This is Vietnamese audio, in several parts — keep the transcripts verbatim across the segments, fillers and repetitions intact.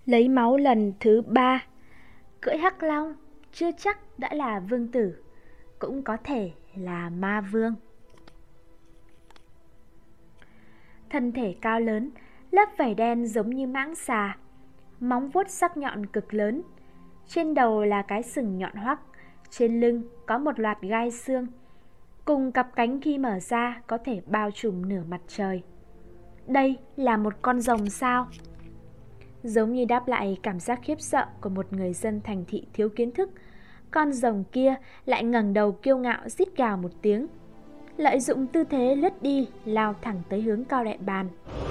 Lấy máu lần thứ ba. Cưỡi hắc long chưa chắc đã là vương tử, cũng có thể là ma vương. Thân thể cao lớn, lớp vảy đen giống như mãng xà, móng vuốt sắc nhọn cực lớn. Trên đầu là cái sừng nhọn hoắt, trên lưng có một loạt gai xương, cùng cặp cánh khi mở ra có thể bao trùm nửa mặt trời. Đây là một con rồng sao? Giống như đáp lại cảm giác khiếp sợ của một người dân thành thị thiếu kiến thức, con rồng kia lại ngẩng đầu kiêu ngạo rít gào một tiếng, lợi dụng tư thế lướt đi, lao thẳng tới hướng Cao Đại Bàn.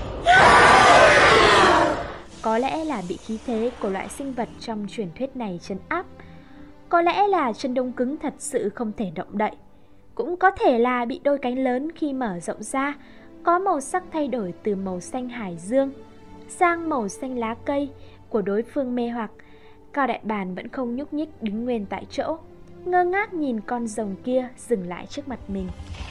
Có lẽ là bị khí thế của loại sinh vật trong truyền thuyết này trấn áp, có lẽ là chân đông cứng thật sự không thể động đậy, cũng có thể là bị đôi cánh lớn khi mở rộng ra có màu sắc thay đổi từ màu xanh hải dương sang màu xanh lá cây của đối phương mê hoặc. Cao Đại Bàn vẫn không nhúc nhích, đứng nguyên tại chỗ, ngơ ngác nhìn con rồng kia dừng lại trước mặt mình.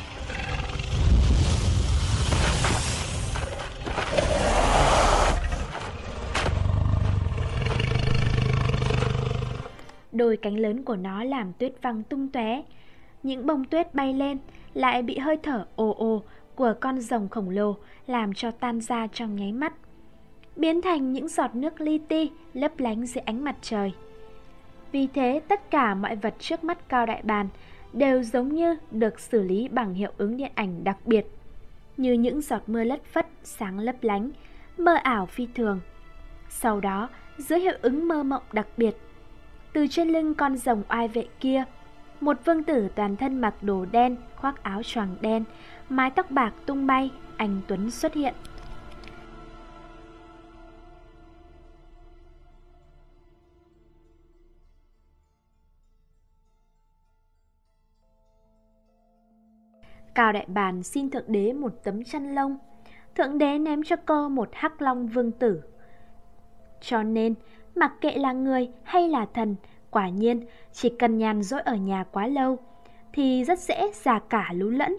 Đôi cánh lớn của nó làm tuyết văng tung tóe, những bông tuyết bay lên lại bị hơi thở ồ ồ của con rồng khổng lồ làm cho tan ra trong nháy mắt, biến thành những giọt nước li ti lấp lánh dưới ánh mặt trời. Vì thế tất cả mọi vật trước mắt Cao Đại Bàn đều giống như được xử lý bằng hiệu ứng điện ảnh đặc biệt, như những giọt mưa lất phất sáng lấp lánh, mơ ảo phi thường. Sau đó, dưới hiệu ứng mơ mộng đặc biệt, từ trên lưng con rồng oai vệ kia, một vương tử toàn thân mặc đồ đen, khoác áo choàng đen, mái tóc bạc tung bay, anh tuấn xuất hiện. Cao Đại Bàn xin Thượng Đế một tấm chăn lông. Thượng Đế ném cho cô một hắc long vương tử. Cho nên, mặc kệ là người hay là thần, quả nhiên chỉ cần nhàn rỗi ở nhà quá lâu thì rất dễ già cả lú lẫn.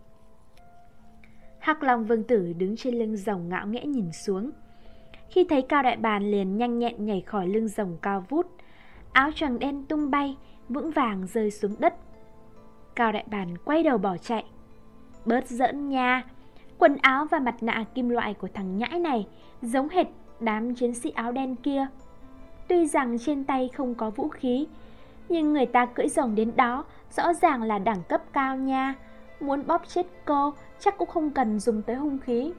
Hắc long vương tử đứng trên lưng rồng ngạo nghễ nhìn xuống. Khi thấy Cao Đại Bàn liền nhanh nhẹn nhảy khỏi lưng rồng cao vút, áo choàng đen tung bay, vững vàng rơi xuống đất. Cao Đại Bàn quay đầu bỏ chạy. Bớt giỡn nha, quần áo và mặt nạ kim loại của thằng nhãi này giống hệt đám chiến sĩ áo đen kia. Tuy rằng trên tay không có vũ khí, nhưng người ta cưỡi rồng đến đó rõ ràng là đẳng cấp cao nha. Muốn bóp chết cô chắc cũng không cần dùng tới hung khí.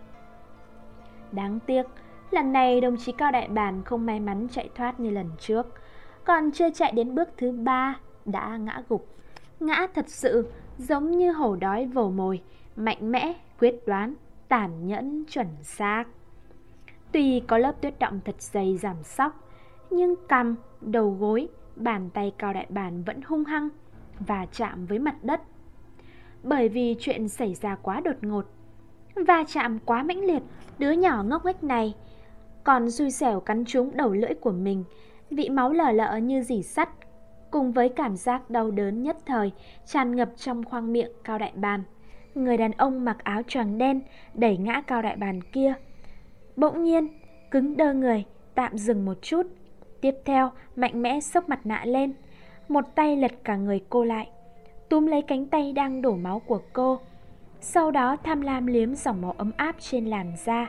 Đáng tiếc, lần này đồng chí Cao Đại Bàn không may mắn chạy thoát như lần trước. Còn chưa chạy đến bước thứ ba đã ngã gục. Ngã thật sự giống như hổ đói vồ mồi, mạnh mẽ, quyết đoán, tàn nhẫn, chuẩn xác. Tuy có lớp tuyết động thật dày giảm sóc, nhưng cằm, đầu gối, bàn tay Cao Đại Bàn vẫn hung hăng và chạm với mặt đất. Bởi vì chuyện xảy ra quá đột ngột và chạm quá mãnh liệt, đứa nhỏ ngốc nghếch này còn xui xẻo cắn trúng đầu lưỡi của mình. Vị máu lở lợ như rỉ sắt cùng với cảm giác đau đớn nhất thời tràn ngập trong khoang miệng Cao Đại Bàn. Người đàn ông mặc áo choàng đen đẩy ngã Cao Đại Bàn kia, bỗng nhiên cứng đơ người, tạm dừng một chút. Tiếp theo mạnh mẽ xốc mặt nạ lên, một tay lật cả người cô lại, túm lấy cánh tay đang đổ máu của cô, sau đó tham lam liếm dòng máu ấm áp trên làn da.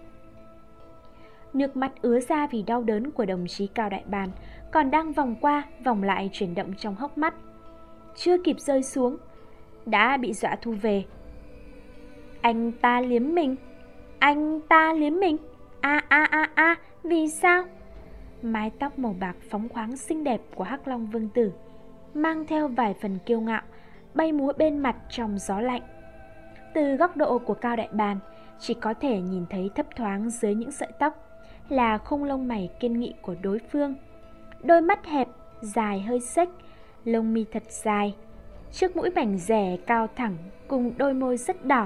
Nước mắt ứa ra vì đau đớn của đồng chí Cao Đại Bàn còn đang vòng qua vòng lại chuyển động trong hốc mắt, chưa kịp rơi xuống đã bị dọa thu về. Anh ta liếm mình, anh ta liếm mình, a a a a, vì sao? Mái tóc màu bạc phóng khoáng xinh đẹp của hắc long vương tử mang theo vài phần kiêu ngạo bay múa bên mặt trong gió lạnh. Từ góc độ của Cao Đại Bàn, chỉ có thể nhìn thấy thấp thoáng dưới những sợi tóc là khung lông mày kiên nghị của đối phương. Đôi mắt hẹp, dài hơi xếch, lông mi thật dài, chiếc mũi mảnh rẻ cao thẳng cùng đôi môi rất đỏ.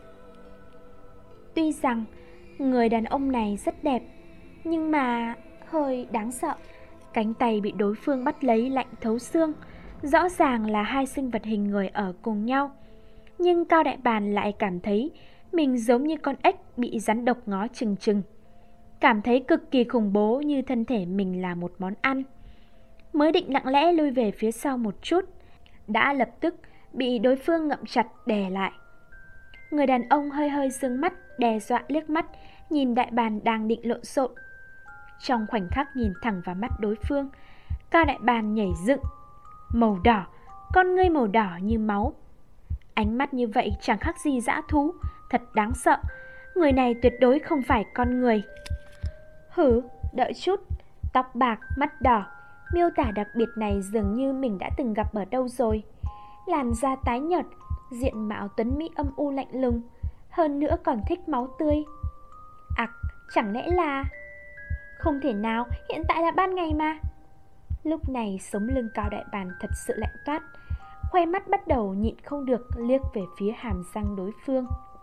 Tuy rằng người đàn ông này rất đẹp, nhưng mà hơi đáng sợ. Cánh tay bị đối phương bắt lấy lạnh thấu xương. Rõ ràng là hai sinh vật hình người ở cùng nhau, nhưng Cao Đại Bàn lại cảm thấy mình giống như con ếch bị rắn độc ngó chừng chừng. cảm thấy cực kỳ khủng bố như thân thể mình là một món ăn. Mới định lặng lẽ lui về phía sau một chút, đã lập tức bị đối phương ngậm chặt đè lại. Người đàn ông hơi hơi dương mắt, đe dọa liếc mắt, nhìn đại bàng đang định lộn xộn. Trong khoảnh khắc nhìn thẳng vào mắt đối phương, Cao đại bàng nhảy dựng, màu đỏ, con ngươi màu đỏ như máu. Ánh mắt như vậy chẳng khác gì dã thú, thật đáng sợ. Người này tuyệt đối không phải con người. Hử, đợi chút, tóc bạc, mắt đỏ, miêu tả đặc biệt này dường như mình đã từng gặp ở đâu rồi. Làn da tái nhợt, diện mạo tuấn mỹ âm u lạnh lùng, hơn nữa còn thích máu tươi. Ặc, chẳng lẽ là... Không thể nào, hiện tại là ban ngày mà. Lúc này sống lưng Cao đại bàng thật sự lạnh toát, khoe mắt bắt đầu nhịn không được liếc về phía hàm răng đối phương.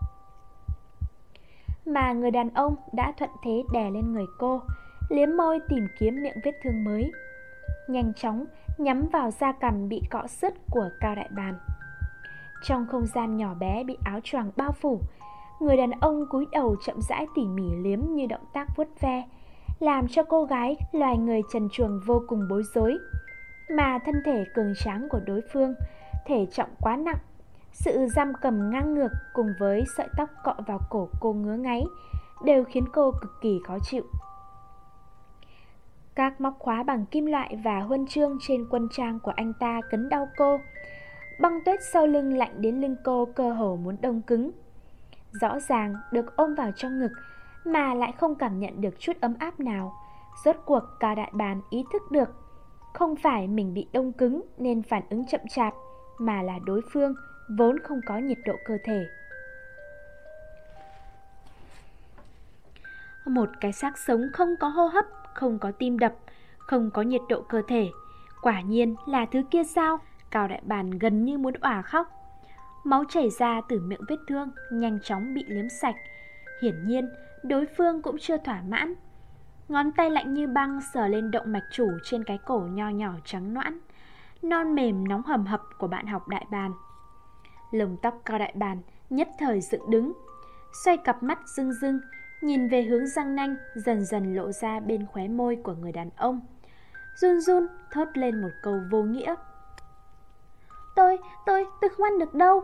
Mà người đàn ông đã thuận thế đè lên người cô, liếm môi tìm kiếm miệng vết thương mới, nhanh chóng nhắm vào da cằm bị cọ sứt của Cao đại bàng. Trong không gian nhỏ bé bị áo choàng bao phủ, người đàn ông cúi đầu chậm rãi tỉ mỉ liếm như động tác vuốt ve, làm cho cô gái loài người trần truồng vô cùng bối rối. Mà thân thể cường tráng của đối phương, thể trọng quá nặng, sự giam cầm ngang ngược cùng với sợi tóc cọ vào cổ cô ngứa ngáy đều khiến cô cực kỳ khó chịu. Các móc khóa bằng kim loại và huân chương trên quân trang của anh ta cấn đau cô. Băng tuyết sau lưng lạnh đến lưng cô cơ hồ muốn đông cứng. Rõ ràng được ôm vào trong ngực mà lại không cảm nhận được chút ấm áp nào. Rốt cuộc Cao đại bàng ý thức được, không phải mình bị đông cứng nên phản ứng chậm chạp, mà là đối phương vốn không có nhiệt độ cơ thể. Một cái xác sống không có hô hấp, không có tim đập, không có nhiệt độ cơ thể, quả nhiên là thứ kia sao? Cao đại bàng gần như muốn òa khóc. Máu chảy ra từ miệng vết thương nhanh chóng bị liếm sạch. Hiển nhiên đối phương cũng chưa thỏa mãn. Ngón tay lạnh như băng sờ lên động mạch chủ trên cái cổ nho nhỏ trắng nõn, non mềm nóng hầm hập của bạn học đại bàng. Lồng tóc Cao đại bàng nhất thời dựng đứng, xoay cặp mắt rưng rưng, nhìn về hướng răng nanh dần dần lộ ra bên khóe môi của người đàn ông, run run thốt lên một câu vô nghĩa. Tôi, tôi, tôi không ăn được đâu.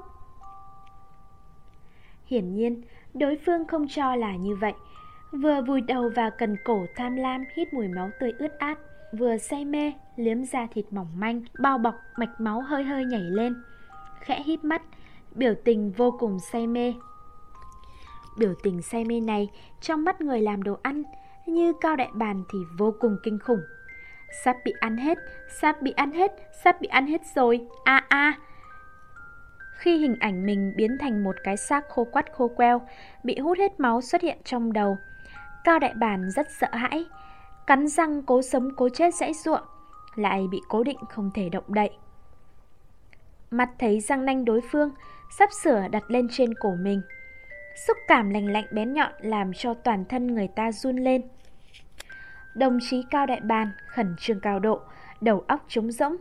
Hiển nhiên đối phương không cho là như vậy, vừa vùi đầu vào cần cổ tham lam hít mùi máu tươi ướt át, vừa say mê liếm da thịt mỏng manh bao bọc mạch máu hơi hơi nhảy lên, khẽ híp mắt, biểu tình vô cùng say mê. Biểu tình say mê này trong mắt người làm đồ ăn như Cao đại bàng thì vô cùng kinh khủng. Sắp bị ăn hết, sắp bị ăn hết, sắp bị ăn hết rồi, a à, a à. Khi hình ảnh mình biến thành một cái xác khô quắt khô queo, bị hút hết máu xuất hiện trong đầu, Cao đại bàng rất sợ hãi, cắn răng cố sống cố chết giãy giụa, lại bị cố định không thể động đậy. Mặt thấy răng nanh đối phương sắp sửa đặt lên trên cổ mình, xúc cảm lành lạnh bén nhọn làm cho toàn thân người ta run lên. Đồng chí Cao đại bàng khẩn trương cao độ, đầu óc trống rỗng.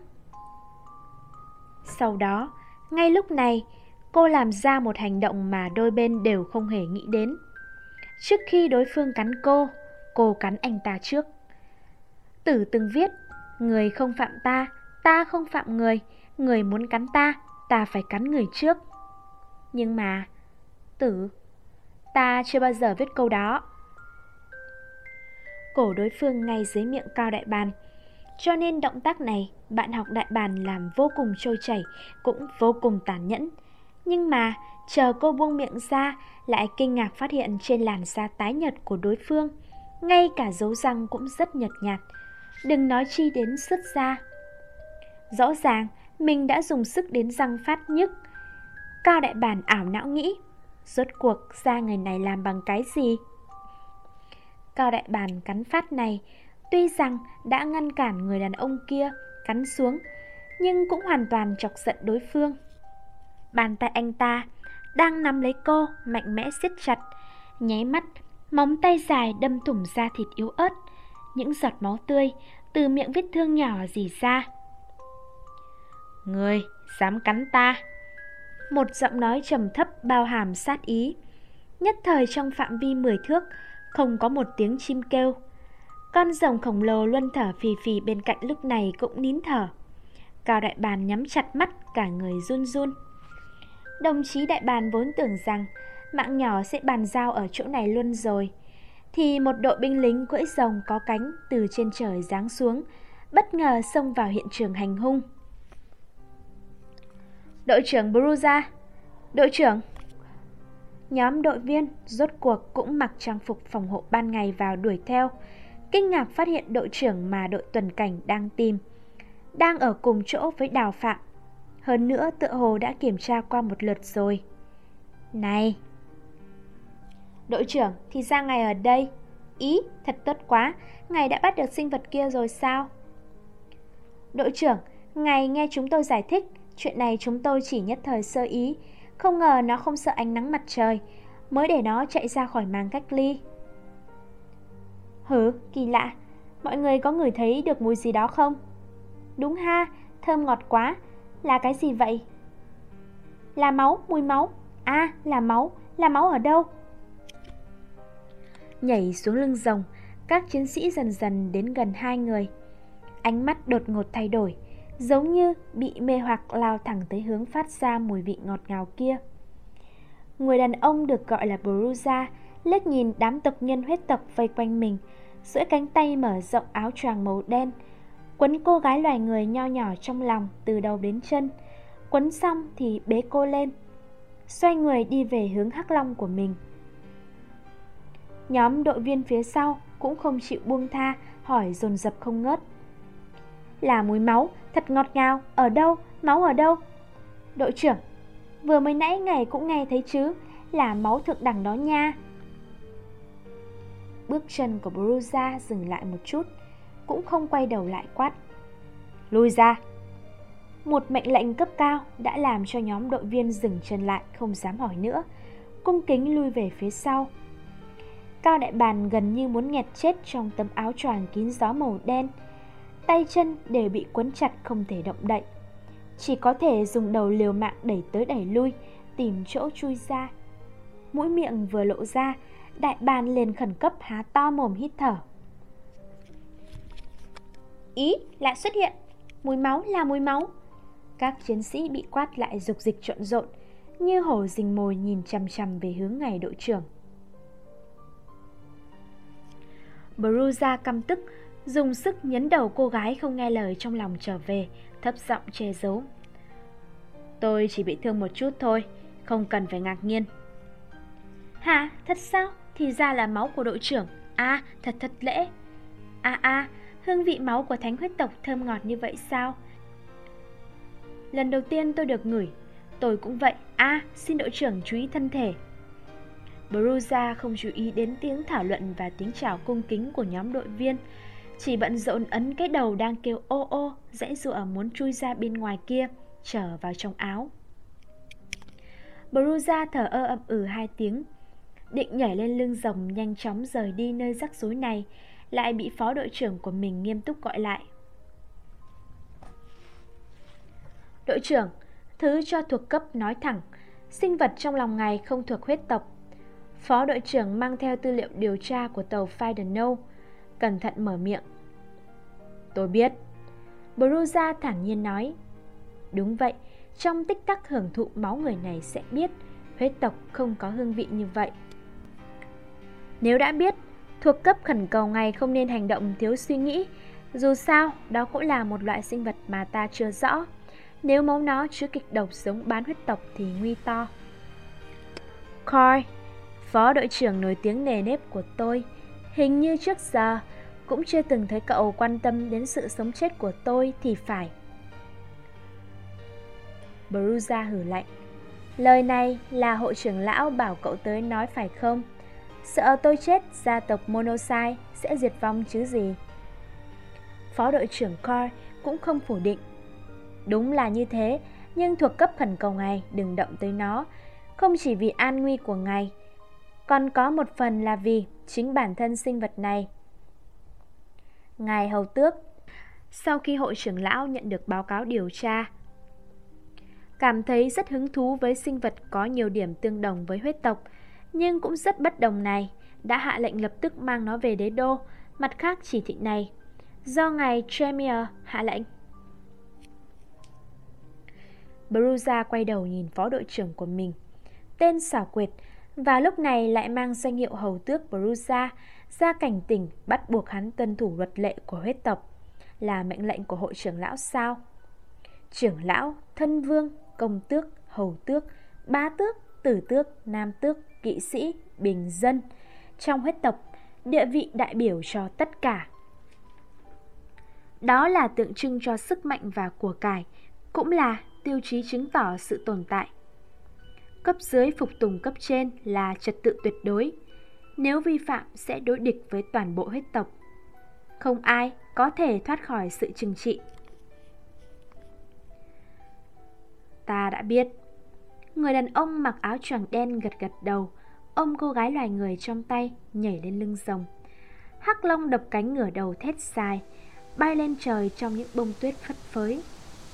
Sau đó, ngay lúc này, cô làm ra một hành động mà đôi bên đều không hề nghĩ đến. Trước khi đối phương cắn cô, cô cắn anh ta trước. Tử từng viết, người không phạm ta, ta không phạm người, người muốn cắn ta, ta phải cắn người trước. Nhưng mà, Tử, ta chưa bao giờ viết câu đó. Cổ đối phương ngay dưới miệng Cao đại bàng, cho nên động tác này bạn học đại bàng làm vô cùng trôi chảy, cũng vô cùng tàn nhẫn. Nhưng mà chờ cô buông miệng ra, lại kinh ngạc phát hiện trên làn da tái nhợt của đối phương, ngay cả dấu răng cũng rất nhợt nhạt, đừng nói chi đến sứt da. Rõ ràng mình đã dùng sức đến răng phát nhức. Cao đại bàng ảo não nghĩ, rốt cuộc da người này làm bằng cái gì? Cao đại bàng cắn phát này tuy rằng đã ngăn cản người đàn ông kia cắn xuống, nhưng cũng hoàn toàn chọc giận đối phương. Bàn tay anh ta đang nắm lấy cô mạnh mẽ siết chặt, nháy mắt móng tay dài đâm thủng da thịt yếu ớt, những giọt máu tươi từ miệng vết thương nhỏ rỉ ra. Người dám cắn ta? Một giọng nói trầm thấp bao hàm sát ý. Nhất thời trong phạm vi mười thước không có một tiếng chim kêu. Con rồng khổng lồ luân thở phì phì bên cạnh lúc này cũng nín thở. Cao đại bàn nhắm chặt mắt, cả người run run. Đồng chí đại bàn vốn tưởng rằng mạng nhỏ sẽ bàn giao ở chỗ này luôn rồi, thì một đội binh lính cưỡi rồng có cánh từ trên trời giáng xuống, bất ngờ xông vào hiện trường hành hung. Đội trưởng Bruza, đội trưởng. Nhóm đội viên rốt cuộc cũng mặc trang phục phòng hộ ban ngày vào đuổi theo, kinh ngạc phát hiện đội trưởng mà đội tuần cảnh đang tìm đang ở cùng chỗ với Đào Phạm. Hơn nữa tựa hồ đã kiểm tra qua một lượt rồi. Này đội trưởng, thì ra ngài ở đây. Ý, thật tốt quá, ngài đã bắt được sinh vật kia rồi sao? Đội trưởng, ngài nghe chúng tôi giải thích, chuyện này chúng tôi chỉ nhất thời sơ ý, không ngờ nó không sợ ánh nắng mặt trời, mới để nó chạy ra khỏi màng cách ly. Hử, kỳ lạ, mọi người có ngửi thấy được mùi gì đó không? Đúng ha, thơm ngọt quá. Là cái gì vậy? Là máu, mùi máu. À, là máu, là máu ở đâu? Nhảy xuống lưng rồng, các chiến sĩ dần dần đến gần hai người. Ánh mắt đột ngột thay đổi, giống như bị mê hoặc lao thẳng tới hướng phát ra mùi vị ngọt ngào kia. Người đàn ông được gọi là Bruza liếc nhìn đám tộc nhân huyết tộc vây quanh mình, duỗi cánh tay mở rộng áo choàng màu đen, quấn cô gái loài người nho nhỏ trong lòng từ đầu đến chân. Quấn xong thì bế cô lên, xoay người đi về hướng Hắc Long của mình. Nhóm đội viên phía sau cũng không chịu buông tha, hỏi dồn dập không ngớt. Là mùi máu, thật ngọt ngào, ở đâu, máu ở đâu? Đội trưởng, vừa mới nãy ngài cũng nghe thấy chứ, là máu thượng đẳng đó nha. Bước chân của Bruza dừng lại một chút, cũng không quay đầu lại quát. Lui ra. Một mệnh lệnh cấp cao đã làm cho nhóm đội viên dừng chân lại, không dám hỏi nữa, cung kính lui về phía sau. Cao đại bàn gần như muốn nghẹt chết trong tấm áo choàng kín gió màu đen, tay chân đều bị quấn chặt không thể động đậy, chỉ có thể dùng đầu liều mạng đẩy tới đẩy lui, tìm chỗ chui ra. Mũi miệng vừa lộ ra, đại bàn liền khẩn cấp há to mồm hít thở. Ý, lại xuất hiện, mùi máu là mùi máu. Các chiến sĩ bị quát lại dục dịch trộn rộn, như hổ rình mồi nhìn chằm chằm về hướng ngài đội trưởng. Bruza căm tức, dùng sức nhấn đầu cô gái không nghe lời trong lòng trở về, thấp giọng che giấu. Tôi chỉ bị thương một chút thôi, không cần phải ngạc nhiên. Hả, thật sao? Thì ra là máu của đội trưởng. À, thật thật lễ. À à, hương vị máu của thánh huyết tộc thơm ngọt như vậy sao? Lần đầu tiên tôi được ngửi. Tôi cũng vậy. À, xin đội trưởng chú ý thân thể. Bruza không chú ý đến tiếng thảo luận và tiếng chào cung kính của nhóm đội viên, chỉ bận rộn ấn cái đầu đang kêu ô ô, giãy giụa muốn chui ra bên ngoài kia, trở vào trong áo. Bruza thở ơ ậm ừ hai tiếng, định nhảy lên lưng rồng nhanh chóng rời đi nơi rắc rối này, lại bị phó đội trưởng của mình nghiêm túc gọi lại. Đội trưởng, thứ cho thuộc cấp nói thẳng, sinh vật trong lòng ngài không thuộc huyết tộc. Phó đội trưởng mang theo tư liệu điều tra của tàu Fidenno, cẩn thận mở miệng. Tôi biết. Bruza thản nhiên nói. Đúng vậy, trong tích tắc hưởng thụ máu người này sẽ biết huyết tộc không có hương vị như vậy. Nếu đã biết, thuộc cấp khẩn cầu ngài không nên hành động thiếu suy nghĩ. Dù sao, đó cũng là một loại sinh vật mà ta chưa rõ. Nếu máu nó chứa kịch độc giống bán huyết tộc thì nguy to. Coy, phó đội trưởng nổi tiếng nề nếp của tôi, hình như trước giờ cũng chưa từng thấy cậu quan tâm đến sự sống chết của tôi thì phải. Bruza hử lạnh. Lời này là hội trưởng lão bảo cậu tới nói phải không? Sợ tôi chết, gia tộc Monosai sẽ diệt vong chứ gì? Phó đội trưởng Coy cũng không phủ định. Đúng là như thế, nhưng thuộc cấp khẩn cầu ngài đừng động tới nó, không chỉ vì an nguy của ngài, còn có một phần là vì chính bản thân sinh vật này. Ngài hầu tước, sau khi hội trưởng lão nhận được báo cáo điều tra, cảm thấy rất hứng thú với sinh vật có nhiều điểm tương đồng với huyết tộc, nhưng cũng rất bất đồng này, đã hạ lệnh lập tức mang nó về đế đô. Mặt khác, chỉ thị này do ngài Tremere hạ lệnh. Brusa quay đầu nhìn phó đội trưởng của mình, tên xảo quyệt, và lúc này lại mang danh hiệu hầu tước Brusa, ra cảnh tỉnh bắt buộc hắn tuân thủ luật lệ của huyết tộc. Là mệnh lệnh của hội trưởng lão sao? Trưởng lão, thân vương, công tước, hầu tước, bá tước, tử tước, nam tước, kỵ sĩ, bình dân, trong huyết tộc, địa vị đại biểu cho tất cả. Đó là tượng trưng cho sức mạnh và của cải, cũng là tiêu chí chứng tỏ sự tồn tại. Cấp dưới phục tùng cấp trên là trật tự tuyệt đối. Nếu vi phạm sẽ đối địch với toàn bộ huyết tộc. Không ai có thể thoát khỏi sự trừng trị. Ta đã biết. Người đàn ông mặc áo choàng đen gật gật đầu, ôm cô gái loài người trong tay, nhảy lên lưng rồng. Hắc long đập cánh ngửa đầu thét dài, bay lên trời trong những bông tuyết phất phới.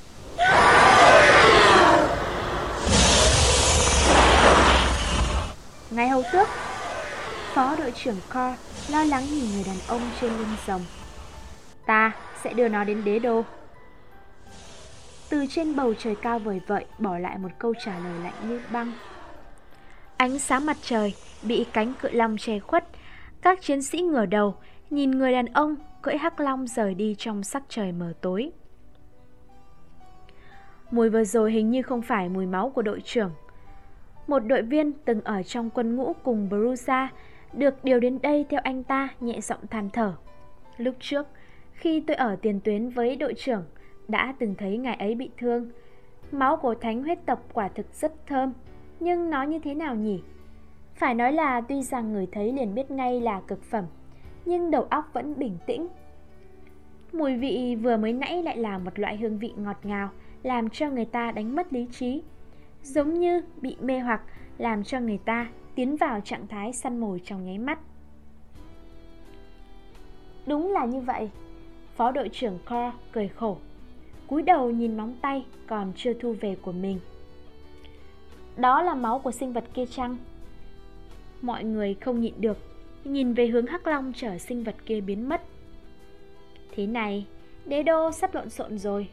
Ngài hầu tước, phó đội trưởng Cor lo lắng nhìn người đàn ông trên lưng rồng. Ta sẽ đưa nó đến đế đô. Từ trên bầu trời cao vời vợi bỏ lại một câu trả lời lạnh như băng. Ánh sáng mặt trời bị cánh cự long che khuất. Các chiến sĩ ngửa đầu nhìn người đàn ông cưỡi hắc long rời đi trong sắc trời mờ tối. Mùi vừa rồi hình như không phải mùi máu của đội trưởng. Một đội viên từng ở trong quân ngũ cùng Brusa được điều đến đây theo anh ta nhẹ giọng than thở. Lúc trước, khi tôi ở tiền tuyến với đội trưởng, đã từng thấy ngài ấy bị thương. Máu của thánh huyết tộc quả thực rất thơm, nhưng nói như thế nào nhỉ? Phải nói là tuy rằng người thấy liền biết ngay là cực phẩm, nhưng đầu óc vẫn bình tĩnh. Mùi vị vừa mới nãy lại là một loại hương vị ngọt ngào, làm cho người ta đánh mất lý trí, giống như bị mê hoặc, làm cho người ta tiến vào trạng thái săn mồi trong nháy mắt. Đúng là như vậy. Phó đội trưởng Cor cười khổ, cúi đầu nhìn móng tay còn chưa thu về của mình. Đó là máu của sinh vật kia chăng? Mọi người không nhịn được, nhìn về hướng hắc long chở sinh vật kia biến mất. Thế này, đế đô sắp lộn xộn rồi.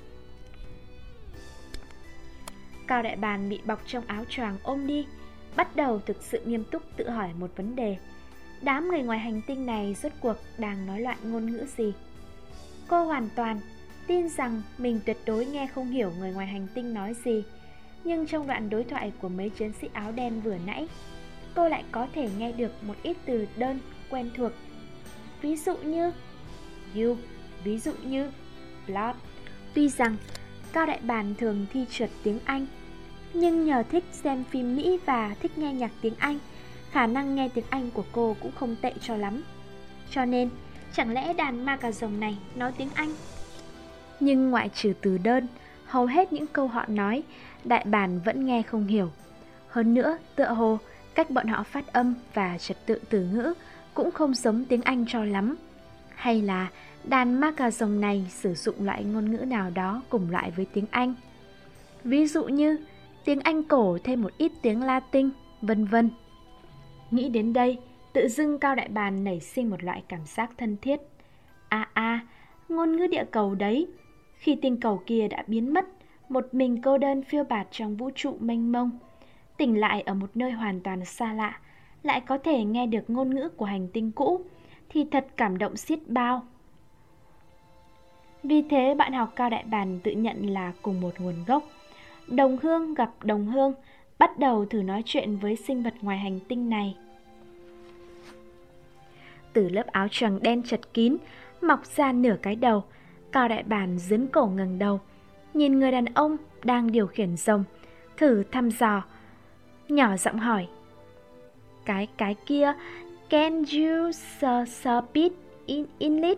Cao Đại Bàng bị bọc trong áo choàng ôm đi, bắt đầu thực sự nghiêm túc tự hỏi một vấn đề. Đám người ngoài hành tinh này rốt cuộc đang nói loại ngôn ngữ gì? Cô hoàn toàn tin rằng mình tuyệt đối nghe không hiểu người ngoài hành tinh nói gì, nhưng trong đoạn đối thoại của mấy chiến sĩ áo đen vừa nãy, cô lại có thể nghe được một ít từ đơn quen thuộc. Ví dụ như you, ví dụ như blood. Tuy rằng Cao Đại Bàng thường thi trượt tiếng Anh, nhưng nhờ thích xem phim Mỹ và thích nghe nhạc tiếng Anh, khả năng nghe tiếng Anh của cô cũng không tệ cho lắm. Cho nên, chẳng lẽ đàn ma cà rồng này nói tiếng Anh? Nhưng ngoại trừ từ đơn, hầu hết những câu họ nói, Đại Bàng vẫn nghe không hiểu. Hơn nữa, tựa hồ, cách bọn họ phát âm và trật tự từ ngữ cũng không giống tiếng Anh cho lắm. Hay là đàn ma cà rồng này sử dụng loại ngôn ngữ nào đó cùng loại với tiếng Anh. Ví dụ như tiếng Anh cổ thêm một ít tiếng Latin, vân vân. Nghĩ đến đây, tự dưng Cao Đại Bàng nảy sinh một loại cảm giác thân thiết. À à, ngôn ngữ địa cầu đấy. Khi tinh cầu kia đã biến mất, một mình cô đơn phiêu bạt trong vũ trụ mênh mông, tỉnh lại ở một nơi hoàn toàn xa lạ, lại có thể nghe được ngôn ngữ của hành tinh cũ, thì thật cảm động xiết bao. Vì thế bạn học Cao Đại Bàng tự nhận là cùng một nguồn gốc. Đồng hương gặp đồng hương, bắt đầu thử nói chuyện với sinh vật ngoài hành tinh này. Từ lớp áo choàng đen chật kín, mọc ra nửa cái đầu, Cao Đại Bàng dướn cổ ngẩng đầu, nhìn người đàn ông đang điều khiển rồng, thử thăm dò, nhỏ giọng hỏi. Cái cái kia, can you speak in English?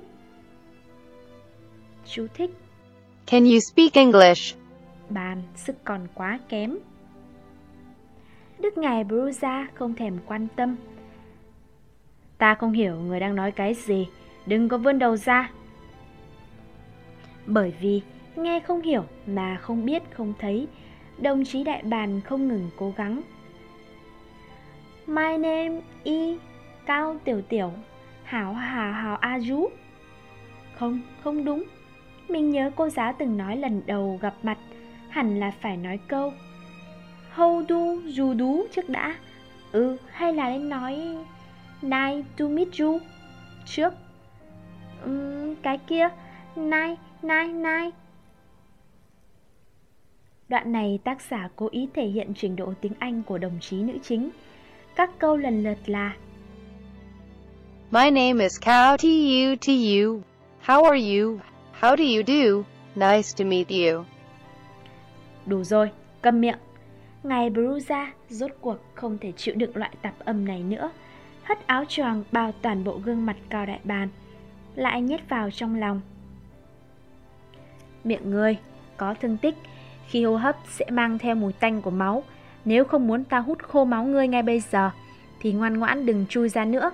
Chú thích. Can you speak English? Bàn sức còn quá kém. Đức ngài Brusa không thèm quan tâm. Ta không hiểu người đang nói cái gì, đừng có vươn đầu ra. Bởi vì nghe không hiểu mà không biết không thấy, đồng chí Đại Bàng không ngừng cố gắng. My name is Cao Tiểu Tiểu, Hảo Hảo Hảo A Jú. Không, không đúng. Mình nhớ cô giáo từng nói lần đầu gặp mặt hẳn là phải nói câu How do you do trước đã. Ừ, hay là nên nói Nice to meet you trước. uhm, Cái kia Nice, nice, nice. Đoạn này tác giả cố ý thể hiện trình độ tiếng Anh của đồng chí nữ chính. Các câu lần lượt là My name is Cao, to you, to you. How are you? How do you do? Nice to meet you. Đủ rồi, câm miệng. Ngài Bruza rốt cuộc không thể chịu đựng loại tạp âm này nữa. Hất áo choàng bao toàn bộ gương mặt Cao Đại Bàn, lại nhét vào trong lòng. Miệng ngươi có thương tích, khi hô hấp sẽ mang theo mùi tanh của máu. Nếu không muốn ta hút khô máu ngươi ngay bây giờ thì ngoan ngoãn đừng chui ra nữa.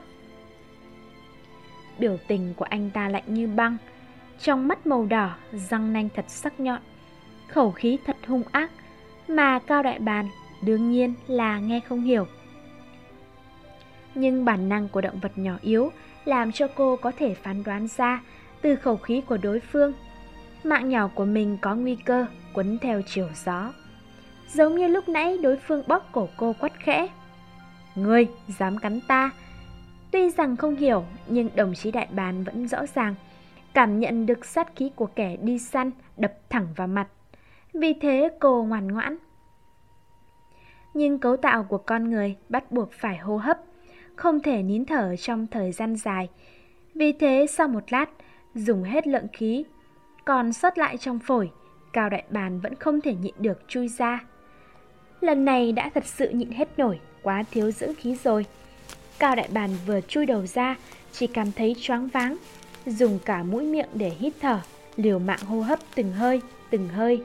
Biểu tình của anh ta lạnh như băng, trong mắt màu đỏ, răng nanh thật sắc nhọn, khẩu khí thật hung ác, mà Cao Đại Bàn đương nhiên là nghe không hiểu. Nhưng bản năng của động vật nhỏ yếu làm cho cô có thể phán đoán ra từ khẩu khí của đối phương, mạng nhỏ của mình có nguy cơ quấn theo chiều gió. Giống như lúc nãy đối phương bóp cổ cô quát khẽ: Ngươi dám cắn ta. Tuy rằng không hiểu, nhưng đồng chí Đại Bàn vẫn rõ ràng cảm nhận được sát khí của kẻ đi săn đập thẳng vào mặt. Vì thế cô ngoan ngoãn. Nhưng cấu tạo của con người bắt buộc phải hô hấp, không thể nín thở trong thời gian dài. Vì thế sau một lát, dùng hết lượng khí còn sót lại trong phổi, Cao Đại Bàn vẫn không thể nhịn được chui ra. Lần này đã thật sự nhịn hết nổi, quá thiếu dưỡng khí rồi. Cao Đại Bàn vừa chui đầu ra, chỉ cảm thấy choáng váng, dùng cả mũi miệng để hít thở, liều mạng hô hấp từng hơi, từng hơi.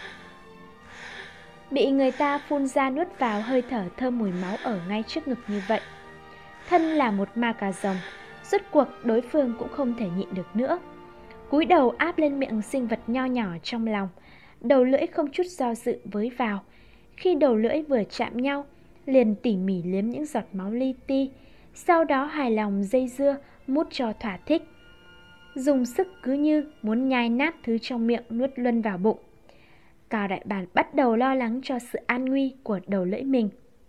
Bị người ta phun ra nuốt vào hơi thở thơm mùi máu ở ngay trước ngực như vậy. Thân là một ma cà rồng, rốt cuộc đối phương cũng không thể nhịn được nữa. Cúi đầu áp lên miệng sinh vật nho nhỏ trong lòng, đầu lưỡi không chút do dự với vào. Khi đầu lưỡi vừa chạm nhau, liền tỉ mỉ liếm những giọt máu li ti, sau đó hài lòng dây dưa mút cho thỏa thích. Dùng sức cứ như muốn nhai nát thứ trong miệng nuốt luân vào bụng. Cao Đại Bàn bắt đầu lo lắng cho sự an nguy của đầu lưỡi mình.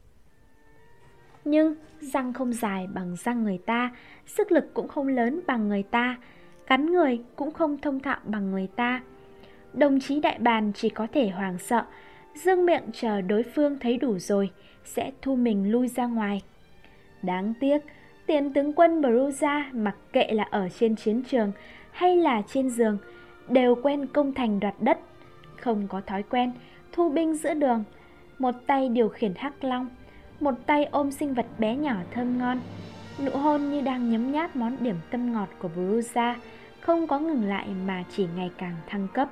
Nhưng răng không dài bằng răng người ta, sức lực cũng không lớn bằng người ta, cắn người cũng không thông thạo bằng người ta. Đồng chí Đại Bàn chỉ có thể hoảng sợ, dương miệng chờ đối phương thấy đủ rồi sẽ thu mình lui ra ngoài. Đáng tiếc, tiền tướng quân Bruza mặc kệ là ở trên chiến trường hay là trên giường, đều quen công thành đoạt đất, không có thói quen thu binh giữa đường. Một tay điều khiển hắc long, một tay ôm sinh vật bé nhỏ thơm ngon. Nụ hôn như đang nhấm nháp món điểm tâm ngọt của Bruza, không có ngừng lại mà chỉ ngày càng thăng cấp.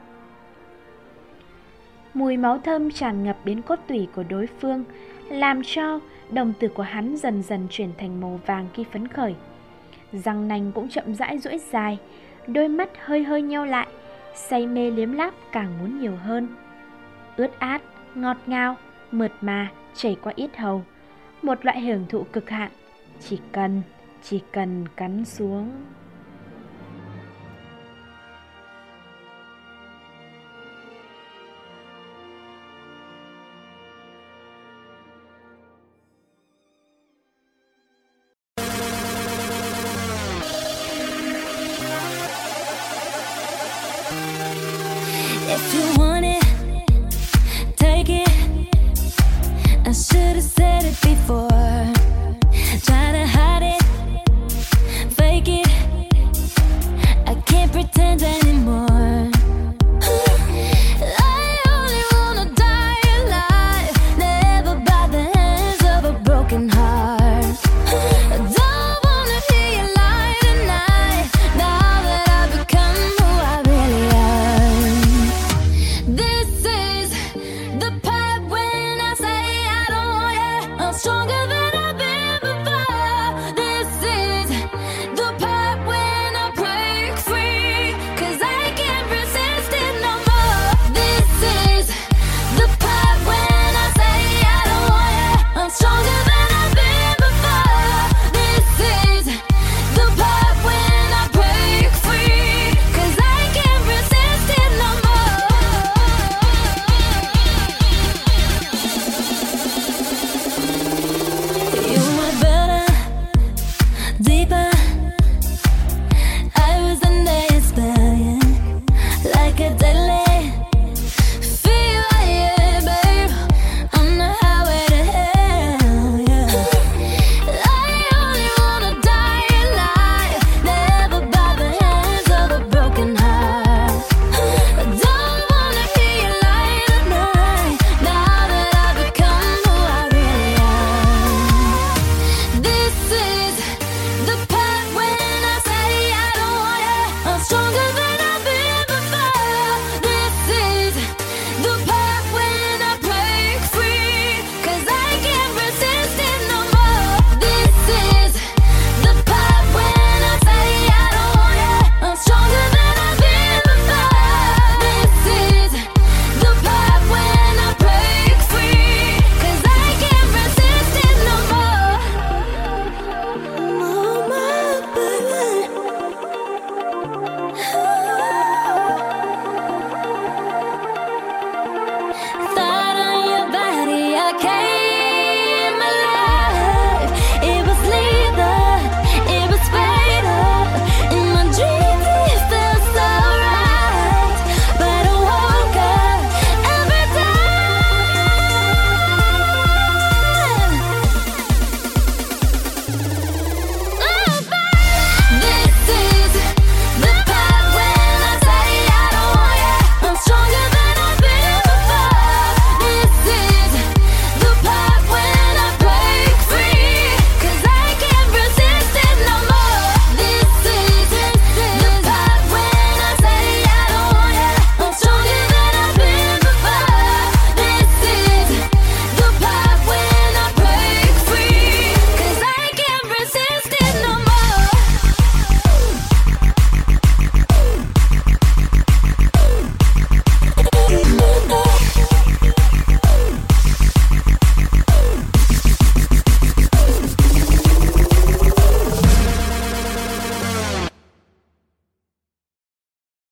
Mùi máu thơm tràn ngập đến cốt tủy của đối phương, làm cho đồng tử của hắn dần dần chuyển thành màu vàng khi phấn khởi. Răng nanh cũng chậm rãi duỗi dài, đôi mắt hơi hơi nheo lại, say mê liếm láp càng muốn nhiều hơn. Ướt át, ngọt ngào, mượt mà chảy qua yết hầu, một loại hưởng thụ cực hạn, chỉ cần, chỉ cần cắn xuống. If you